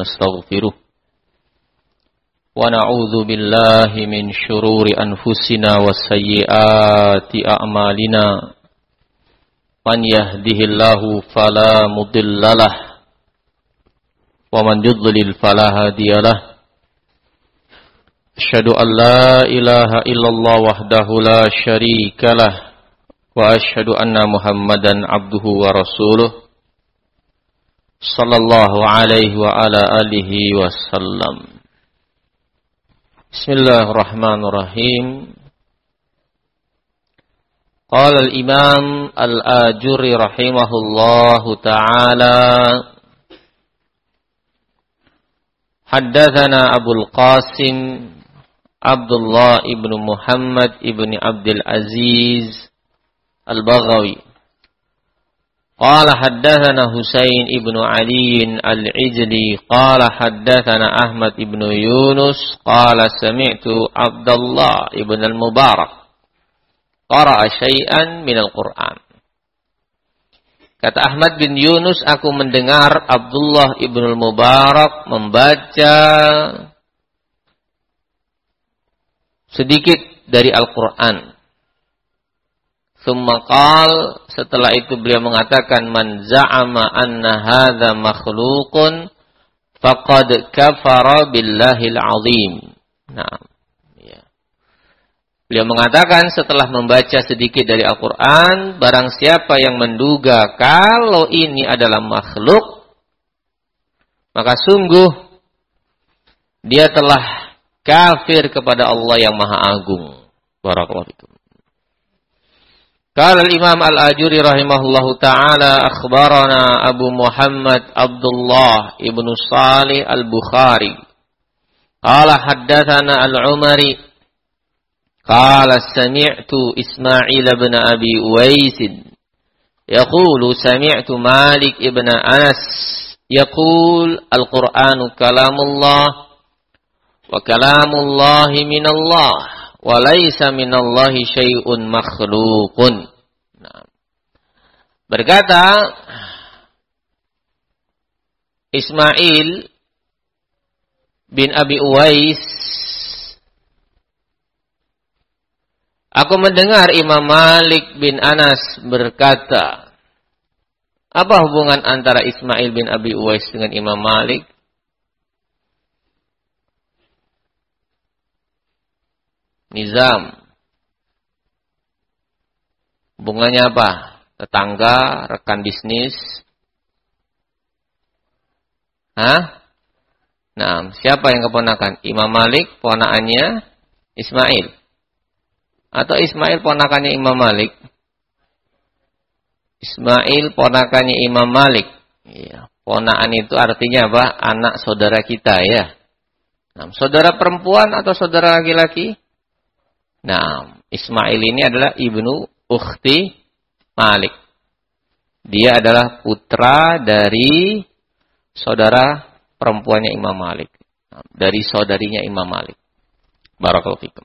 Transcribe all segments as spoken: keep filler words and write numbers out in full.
ونستغفره ونعوذ بالله من شرور أنفسنا وسيئات أعمالنا من يهده الله فلا مضل له ومن يضلل فلا هادي له أشهد أن لا إله إلا الله وحده لا شريك له وأشهد أن محمدا عبده ورسوله صلى الله عليه وعلى آله وسلم. بسم الله الرحمن الرحيم. قال الإمام الآجري رحمه الله تعالى حدثنا أبو القاسم عبد الله ابن محمد ابن عبد العزيز البغوي قال حدثنا حسين ابن علي العجلي قال حدثنا أحمد ابن يونس قال سمعت عبد الله ابن المبارك قرأ شيئا من القرآن. Kata Ahmad bin Yunus, aku mendengar Abdullah ibn al-Mubarak membaca sedikit dari Al-Quran. Tsumma qal, setelah itu beliau mengatakan, man za'ama anna hadza makhluqun faqad kafara billahil azim. Nah, ya. Beliau mengatakan setelah membaca sedikit dari Al-Quran, barang siapa yang menduga kalau ini adalah makhluk, maka sungguh dia telah kafir kepada Allah yang Maha Agung. Barakallahu fikum. Qala al-Imam al-Ajuri rahimahullahu ta'ala akhbarana Abu Muhammad Abdullah ibn Salih al-Bukhari. Qala haddathana al-Umari. Qala sami'tu Ismail ibn Abi Uwais yaqulu sami'tu Malik ibn Anas yaqul al-Qur'anu kalamullah wa kalamullahi minallah wa laysa minallahi syai'un makhluqun. Nah, berkata Ismail bin Abi Uwais, aku mendengar Imam Malik bin Anas berkata. Apa hubungan antara Ismail bin Abi Uwais dengan Imam Malik? Nizam. Hubungannya apa? Tetangga, rekan bisnis? Hah? Nah, siapa yang keponakan? Imam Malik, ponakannya Ismail. Atau Ismail ponakannya Imam Malik? Ismail ponakannya Imam Malik. Iya, ponakan itu artinya apa? Anak saudara kita ya. Nah, saudara perempuan atau saudara laki-laki? Nah, Ismail ini adalah ibnu ukhti Malik. Dia adalah putra dari saudara perempuannya Imam Malik. Nah, dari saudarinya Imam Malik. Barakallahu fikum.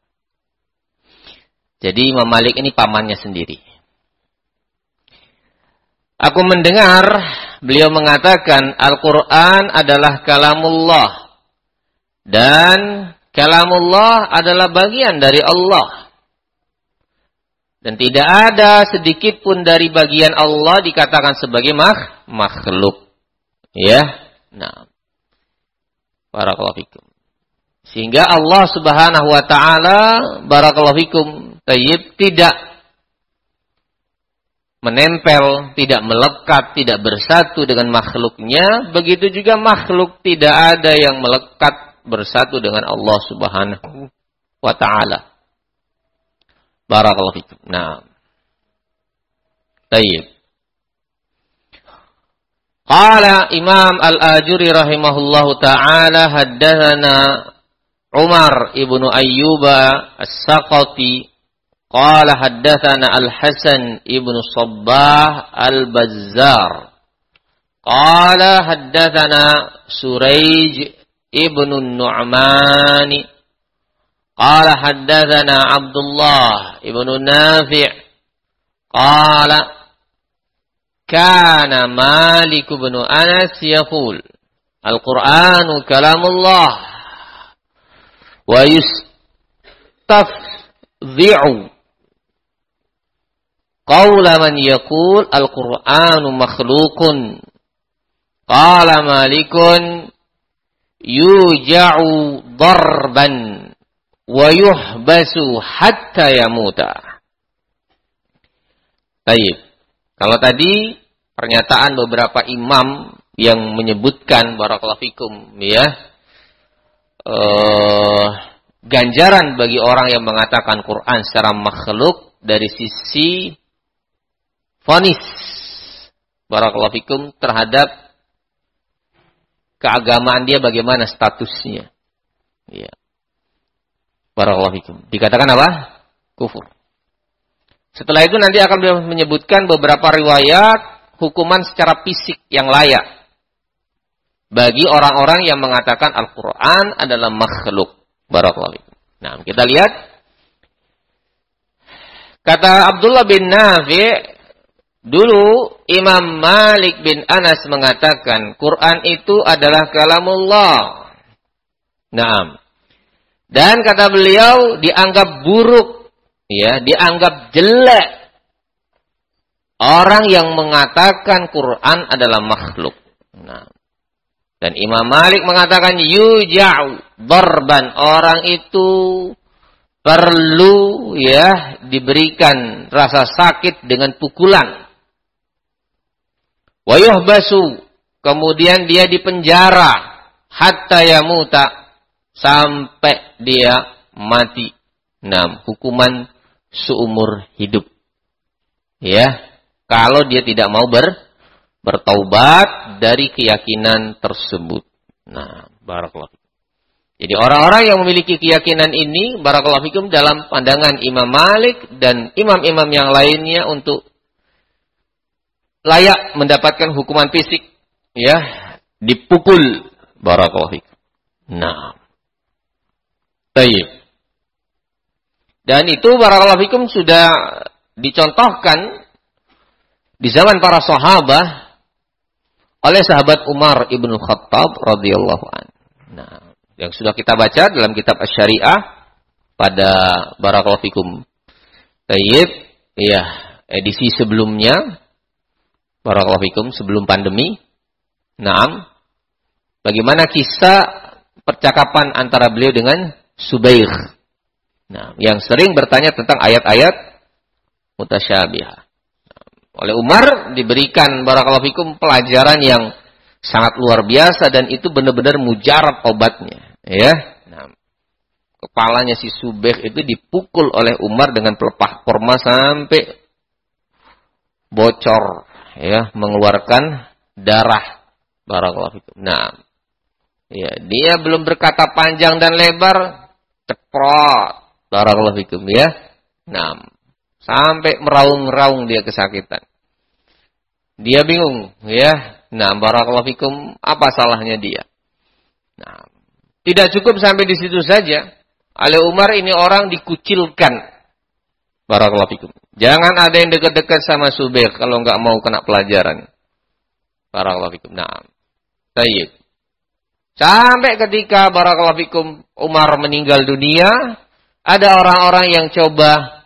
Jadi Imam Malik ini pamannya sendiri. Aku mendengar beliau mengatakan Al-Quran adalah kalamullah. Dan kalamullah adalah bagian dari Allah. Dan tidak ada sedikit pun dari bagian Allah dikatakan sebagai makh, makhluk. Ya. Nah. Barakallahu fikum. Sehingga Allah Subhanahu wa taala barakallahu fikum tayyib tidak menempel, tidak melekat, tidak bersatu dengan makhluknya. Begitu juga makhluk tidak ada yang melekat bersatu dengan Allah Subhanahu wa ta'ala. Barakallahu fikum. Nah. Tayyib. Qala Imam Al-Ajuri rahimahullahu ta'ala haddathana Umar ibnu Ayyuba As-Saqati qala haddathana Al-Hasan ibnu Sabbah Al-Bazzar qala haddathana Surayj ibnu Nu'mani qala haddathana Abdullah ibnu Nafi' qala kana Malik ibnu Anas yaqul Al-Qur'anu kalamullah wa yustafzi'u qawla man yaqul al-Qur'anu makhluqun. Qala Malikun yuja'u darban wa yuhbasu hatta yamuta. Baik. Kalau tadi pernyataan beberapa imam yang menyebutkan barakallahu fikum ya uh, ganjaran bagi orang yang mengatakan Quran secara makhluk dari sisi vonis barakallahu fikum terhadap keagamaan dia, bagaimana statusnya. Ya. Barakallahu fikum. Dikatakan apa? Kufur. Setelah itu nanti akan menyebutkan beberapa riwayat hukuman secara fisik yang layak bagi orang-orang yang mengatakan Al-Quran adalah makhluk. Barakallahu fikum. Nah, kita lihat. Kata Abdullah bin Nafi', dulu Imam Malik bin Anas mengatakan Quran itu adalah kalamullah. Nah, dan kata beliau dianggap buruk, ya, dianggap jelek orang yang mengatakan Quran adalah makhluk. Nah, dan Imam Malik mengatakan yuja'u darban, orang itu perlu ya diberikan rasa sakit dengan pukulan. Wa yuhbasu, kemudian dia dipenjara hatta yamuta, sampai dia mati. Nah, hukuman seumur hidup. Ya, kalau dia tidak mau ber, bertaubat dari keyakinan tersebut. Nah, barakallahu fikum. Jadi orang-orang yang memiliki keyakinan ini, barakallahu fikum, dalam pandangan Imam Malik dan imam-imam yang lainnya untuk layak mendapatkan hukuman fisik, ya, dipukul. Barakallahu fikum. Nah, baik. Dan itu barakallahu fikum sudah dicontohkan di zaman para sahabat oleh sahabat Umar ibn Khattab radhiyallahu anhu. Nah, yang sudah kita baca dalam kitab Asy-Syariah pada barakallahu fikum. Baik, ya, edisi sebelumnya barakallahu fikum sebelum pandemi. Naam. Bagaimana kisah percakapan antara beliau dengan Subair. Nah, yang sering bertanya tentang ayat-ayat mutasyabihah. Oleh Umar diberikan barakallahu fikum pelajaran yang sangat luar biasa dan itu benar-benar mujarab obatnya, ya. Nah, kepalanya si Subair itu dipukul oleh Umar dengan pelepah korma sampai bocor, ya, mengeluarkan darah. Barakallahu fikum. Nah, ya, dia belum berkata panjang dan lebar, ceprot. Barakallahu fikum, ya. Nah, sampai meraung-raung dia kesakitan. Dia bingung, ya. Nah, barakallahu fikum, apa salahnya dia? Nah, tidak cukup sampai di situ saja. Oleh Umar ini orang dikucilkan. Barakallahu fikum. Jangan ada yang dekat-dekat sama Subair kalau nggak mau kena pelajaran. Barakallahu fikum. Nah, baik. Sampai ketika barakallahu fikum Umar meninggal dunia, ada orang-orang yang coba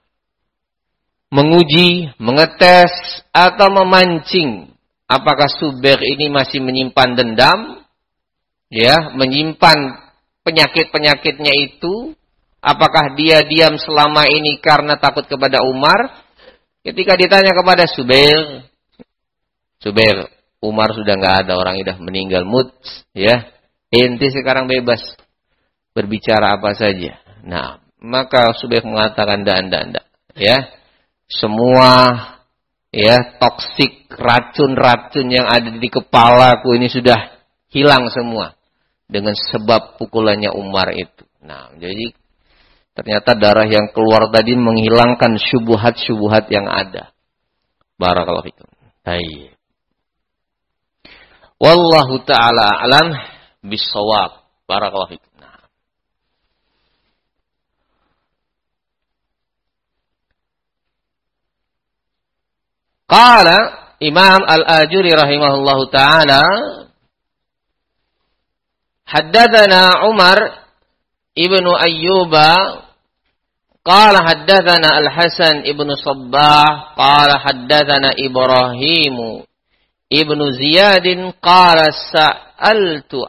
menguji, mengetes, atau memancing. Apakah Subair ini masih menyimpan dendam? Ya, menyimpan penyakit-penyakitnya itu? Apakah dia diam selama ini karena takut kepada Umar? Ketika ditanya kepada Subair, Subair, Umar sudah nggak ada, orang sudah meninggal, mut, ya. Ente sekarang bebas berbicara apa saja. Nah, maka Subair mengatakan, "Ndak, ndak, ndak." Ya. Semua ya toksik, racun-racun yang ada di kepalaku ini sudah hilang semua dengan sebab pukulannya Umar itu. Nah, jadi ternyata darah yang keluar tadi menghilangkan syubhat-syubhat yang ada. Barakallahu fikum. Baik. Wallahu ta'ala alam bis-shawab. Barakallahu fikum. Nah. Qala Imam Al-Ajuri rahimahullahu ta'ala, Haddatsana Umar ibnu Ayyuba qala haddatsana Al-Hasan ibnu Sabbah qala haddatsana Ibrahim ibnu Ziyad qala sa'altu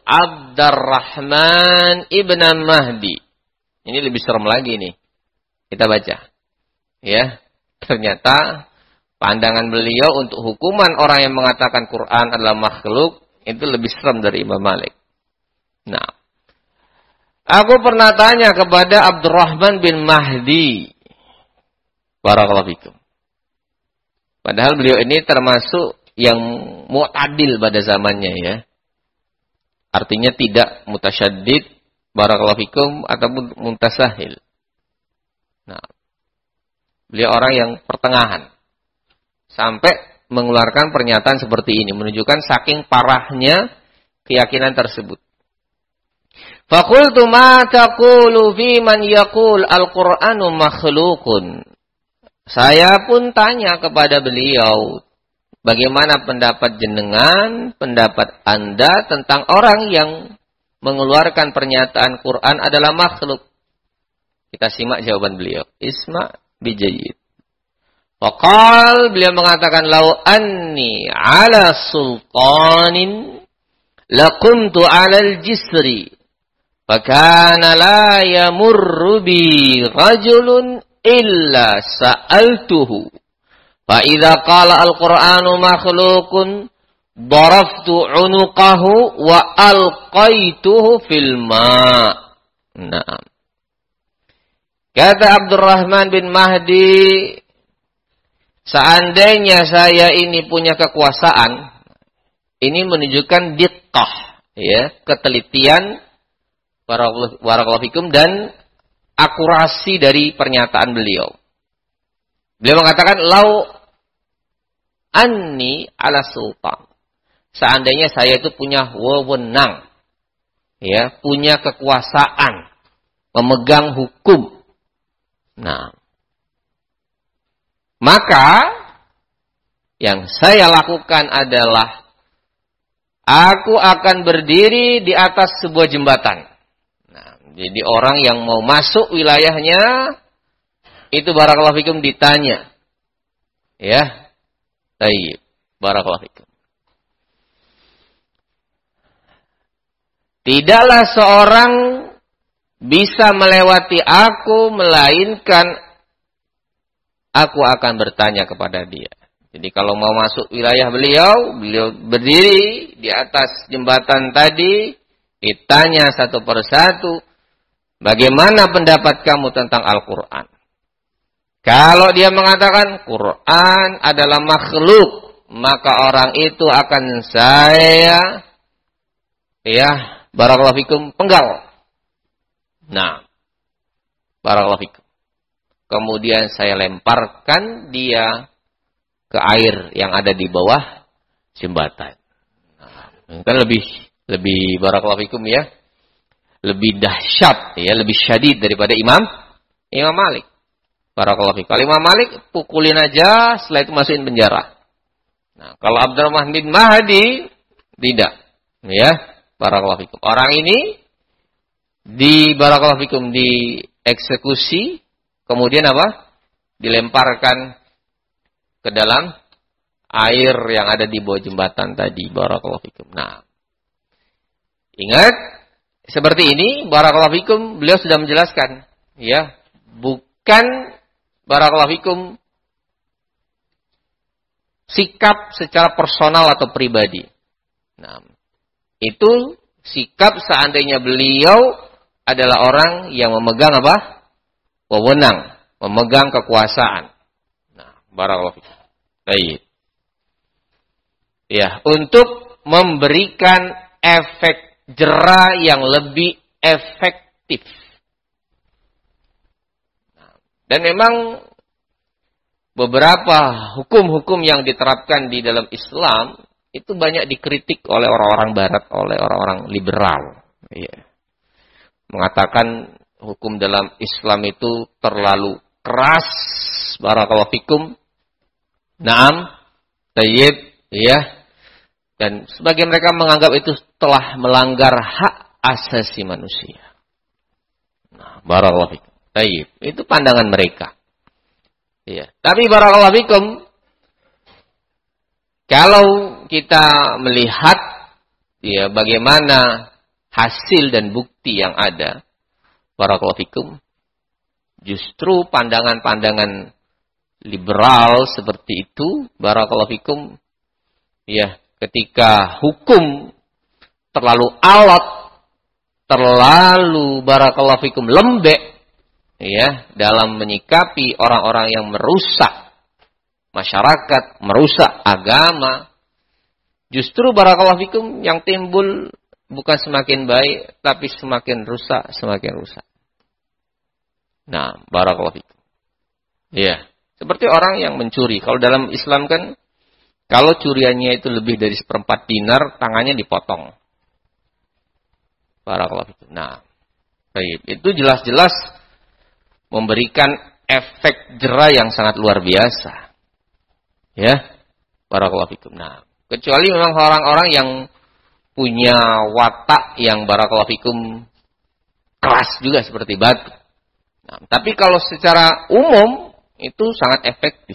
Abdurrahman ibnu Mahdi. Ini lebih serem lagi nih. Kita baca. Ya, ternyata pandangan beliau untuk hukuman orang yang mengatakan Quran adalah makhluk itu lebih serem dari Imam Malik. Nah, aku pernah tanya kepada Abdurrahman bin Mahdi. Barakallahu fikum. Padahal beliau ini termasuk yang mu'tadil pada zamannya ya. Artinya tidak mutasyaddid, barakallahu fikum, ataupun muntasahil. Nah, beliau orang yang pertengahan. Sampai mengeluarkan pernyataan seperti ini. Menunjukkan saking parahnya keyakinan tersebut. Faqultu ma taqulu fi man yaqul al-Qur'anu makhluqun. Saya pun tanya kepada beliau, bagaimana pendapat jenengan, pendapat Anda tentang orang yang mengeluarkan pernyataan Quran adalah makhluk. Kita simak jawaban beliau. Isma' bijayyid. Faqal, beliau mengatakan, lau anni ala sultanin laqumtu alal jisri fakana la yamurru bi rajulun illa sa'altuhu fa idza qala al-Qur'anu makhluqun daraftu unuqahu wa alqaituhu fil ma'. Naam. Kata Abdurrahman bin Mahdi, seandainya saya ini punya kekuasaan, ini menunjukkan diqqah, ya, ketelitian barakallahu fikum dan akurasi dari pernyataan beliau. Beliau mengatakan lau anni ala sultan. Seandainya saya itu punya wewenang, ya, punya kekuasaan, memegang hukum. Nah, maka yang saya lakukan adalah aku akan berdiri di atas sebuah jembatan. Nah, jadi orang yang mau masuk wilayahnya itu barakallahu fikum ditanya. Ya. Baik, barakallahu fikum. Tidaklah seorang bisa melewati aku melainkan aku akan bertanya kepada dia. Jadi kalau mau masuk wilayah beliau, beliau berdiri di atas jembatan tadi, ditanya satu persatu, bagaimana pendapat kamu tentang Al-Quran? Kalau dia mengatakan Quran adalah makhluk, maka orang itu akan saya, ya, barakallahu fikum, penggal. Nah, barakallahu fikum. Kemudian saya lemparkan dia ke air yang ada di bawah jembatan. Nah, kan lebih lebih barakallahu fikum ya. Lebih dahsyat ya, lebih syadid daripada Imam Imam Malik. Barakallahu fikum. Kalau Imam Malik pukulin aja, setelah itu masukin penjara. Nah, kalau Abdurrahman bin Mahdi tidak. Ya, barakallahu fikum. Orang ini di barakallahu fikum dieksekusi, kemudian apa? Dilemparkan ke dalam air yang ada di bawah jembatan tadi, barakallahu fikum. Nah, ingat seperti ini, barakallahu fikum, beliau sudah menjelaskan, ya, bukan barakallahu fikum sikap secara personal atau pribadi. Nah, itu sikap seandainya beliau adalah orang yang memegang apa? Wewenang, memegang kekuasaan. Nah, barakallahu fikum. Baik. Ya, untuk memberikan efek jera yang lebih efektif. Nah, dan memang beberapa hukum-hukum yang diterapkan di dalam Islam itu banyak dikritik oleh orang-orang barat, oleh orang-orang liberal. Ya. Mengatakan hukum dalam Islam itu terlalu keras, barakallahu fikum. Naam, tayyib, ya. Dan sebagian mereka menganggap itu telah melanggar hak asasi manusia. Nah, barakallahu fikum. Baik, itu pandangan mereka. Iya. Tapi barakallahu fikum, kalau kita melihat ya bagaimana hasil dan bukti yang ada, barakallahu fikum, justru pandangan-pandangan liberal seperti itu, barakallahu fikum, ya, ketika hukum terlalu alot, terlalu barakallahu fikum lembek, ya, dalam menyikapi orang-orang yang merusak masyarakat, merusak agama, justru barakallahu fikum yang timbul bukan semakin baik, tapi semakin rusak, semakin rusak. Nah, barakallahu fikum. Ya, seperti orang yang mencuri. Kalau dalam Islam kan, kalau curiannya itu lebih dari seperempat dinar, tangannya dipotong. Barakallahu fikum. Nah, baik. Itu jelas-jelas memberikan efek jera yang sangat luar biasa. Ya, barakallahu fikum. Nah, kecuali memang orang-orang yang punya watak yang barakallahu fikum keras juga seperti batu. Nah, tapi kalau secara umum itu sangat efektif.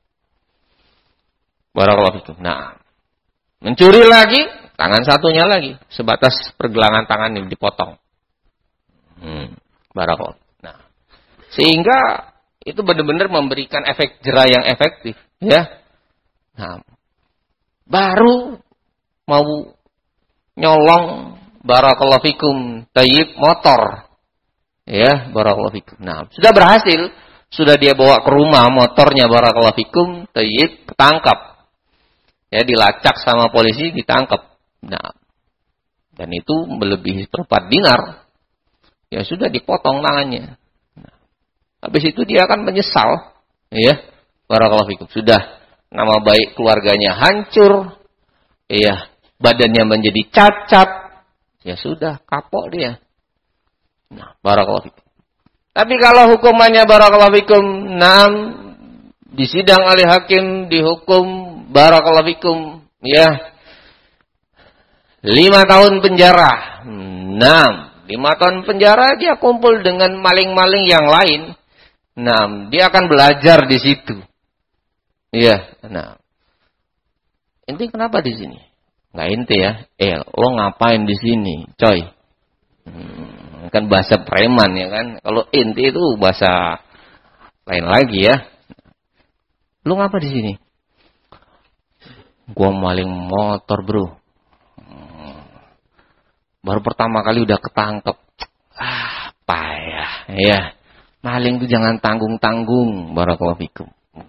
Barakallahu fikum. Nah, mencuri lagi, tangan satunya lagi, sebatas pergelangan tangan yang dipotong. Hmm, barakallahu. Nah, sehingga itu benar-benar memberikan efek jera yang efektif, ya. Nah, baru mau nyolong barakallahu fikum tayyib motor. Ya, barakallahu fikum. Nah, sudah berhasil, sudah dia bawa ke rumah motornya barakallahu fikum tayyib, ketangkap. Ya, dilacak sama polisi, ditangkap. Nah, dan itu melebihi seperempat dinar. Ya sudah dipotong tangannya. Nah, habis itu dia akan menyesal. Ya, barakallahu fikum. Sudah nama baik keluarganya hancur. Ya, badannya menjadi cacat. Ya sudah, kapok dia. Nah, barakallahu fikum. Tapi kalau hukumannya barakallahu fikum, enam di sidang oleh hakim dihukum barakallahu fikum, ya, lima tahun penjara. Enam, lima tahun penjara dia kumpul dengan maling-maling yang lain. Enam, dia akan belajar di situ. Iya, nah, inti kenapa di sini? Nggak inti ya? Eh, lo ngapain di sini, coy? Hmm, kan bahasa preman ya kan? Kalau inti itu bahasa lain lagi ya. Lo ngapa di sini? Gua maling motor, bro. Baru pertama kali udah ketangkep. Ah, payah. Ya, maling itu jangan tanggung-tanggung. Barakallahu fikum.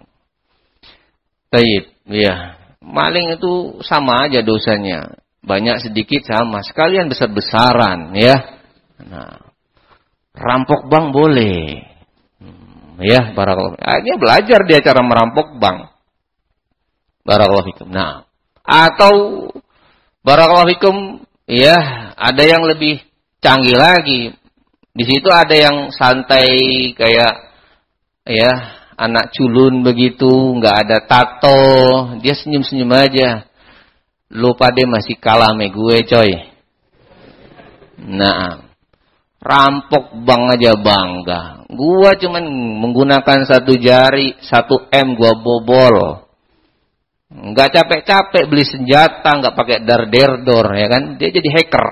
Taib, ya. Maling itu sama aja dosanya. Banyak sedikit sama. Sekalian besar-besaran, ya. Nah, rampok bank boleh. Hmm, ya, barakallahu. Akhirnya belajar dia cara merampok bank. Barakallahu fikum. Nah, atau barakallahu fikum, ya, ada yang lebih canggih lagi. Di situ ada yang santai kayak ya, anak culun begitu, nggak ada tato, dia senyum-senyum aja. Lu pade masih kalah sama gue, coy. Nah, rampok bank aja bangga. Gua cuman menggunakan satu jari, satu M gua bobol. Nggak capek-capek beli senjata, nggak pakai dar-derdor, ya kan? Dia jadi hacker.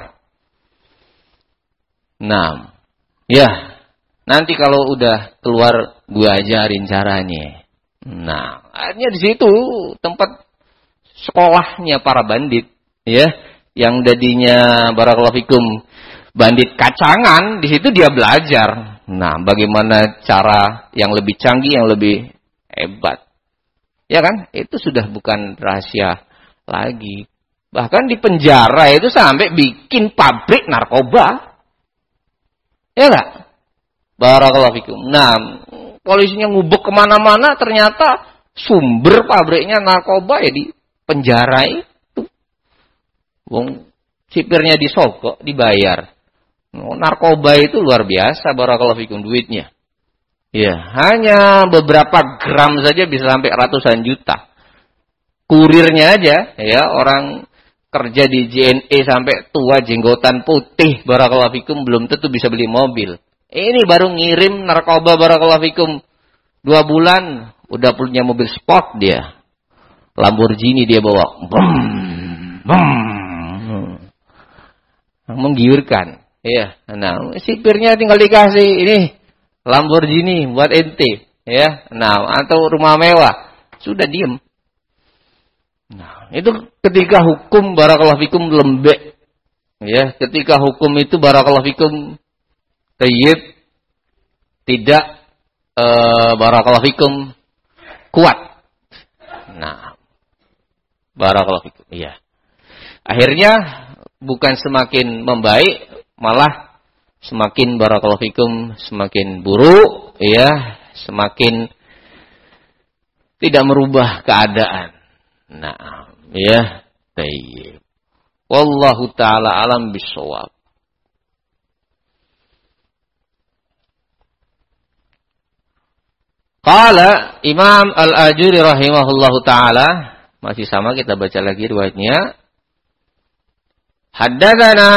Nah, ya, nanti kalau udah keluar, gue ajarin caranya. Nah, akhirnya di situ tempat sekolahnya para bandit, ya, yang jadinya barakallahu fikum bandit kacangan, di situ dia belajar. Nah, bagaimana cara yang lebih canggih, yang lebih hebat. Ya kan? Itu sudah bukan rahasia lagi. Bahkan di penjara itu sampai bikin pabrik narkoba. Ya enggak? Barakallahu fikum. Nah, polisinya ngubek kemana-mana, ternyata sumber pabriknya narkoba ya di penjara itu. Wong sipirnya disogok, dibayar. Narkoba itu luar biasa, barakallahu fikum, duitnya. Ya, hanya beberapa gram saja bisa sampai ratusan juta. Kurirnya aja, ya, orang kerja di J N E sampai tua jenggotan putih barakallahu fikum belum tentu bisa beli mobil. Ini baru ngirim narkoba barakallahu fikum dua bulan udah punya mobil sport dia. Lamborghini dia bawa. Bum, bum. Menggiurkan. Iya. Nah, sipirnya tinggal dikasih ini Lamborghini buat ente, ya. Nah, atau rumah mewah, sudah diem. Nah, itu ketika hukum barakallahu fikum lembek. Ya, ketika hukum itu barakallahu fikum tayyib, tidak uh, barakallahu fikum kuat. Nah, barakallahu fikum. Iya. Akhirnya bukan semakin membaik, malah semakin barakallahu fikum semakin buruk, ya, semakin tidak merubah keadaan. Nah, ya, tayyib. Wallahu taala alam bisawab. Qala Imam Al-Ajuri rahimahullahu taala, masih sama kita baca lagi riwayatnya. Haddatsana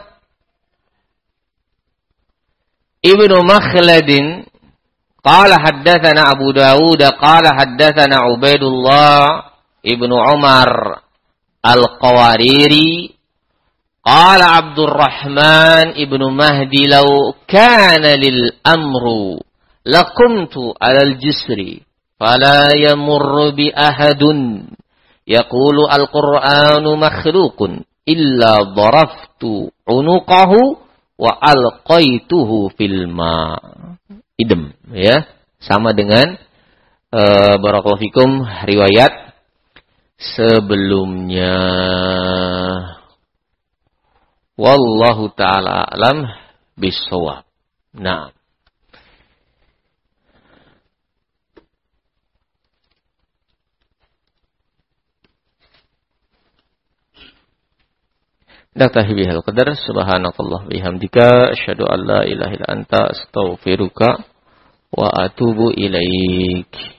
Ibnu Makhladin qala haddatsana Abu Dawud qala haddatsana Ubaidullah Ibnu Umar Al-Qawariri qala Abdurrahman Ibnu Mahdi law kana lil amru laqumtu 'alal jisri fala yamurru bi ahadun yaqulu al-Qur'anu makhluqun illa daraftu unuqahu wa alqaituhu fil ma. Idem, ya, sama dengan uh, barakallahu fikum riwayat sebelumnya. Wallahu taala alam bisawab. Nah, Naktahi bihal qadar, subhanakallah bihamdika, asyhadu an la ilaha illa anta, astaghfiruka wa atubu ilaik.